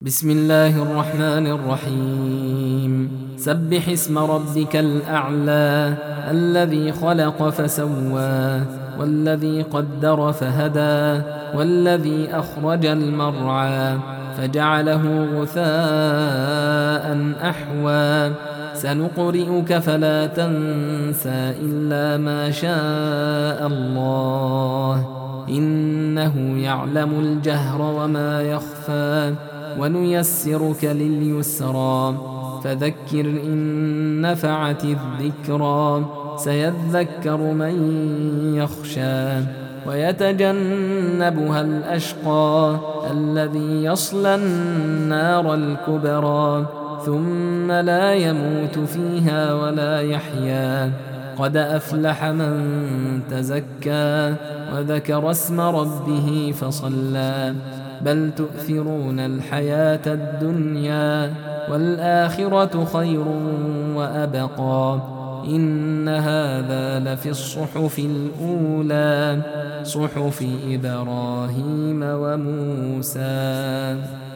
بسم الله الرحمن الرحيم. سبح اسم ربك الأعلى الذي خلق فسوى والذي قدر فهدى والذي أخرج المرعى فجعله غثاء أحوى سنقرئك فلا تنسى إلا ما شاء الله إنه يعلم الجهر وما يخفى ونيسرك لليسرى فذكر إن نفعت الذكرى سيذكر من يخشى ويتجنبها الأشقى الذي يصلى النار الكبرى ثم لا يموت فيها ولا يحيا قد أفلح من تزكى وذكر اسم ربه فصلى بل تؤثرون الحياة الدنيا والآخرة خير وأبقى إن هذا لفي الصحف الأولى صحف إبراهيم وموسى.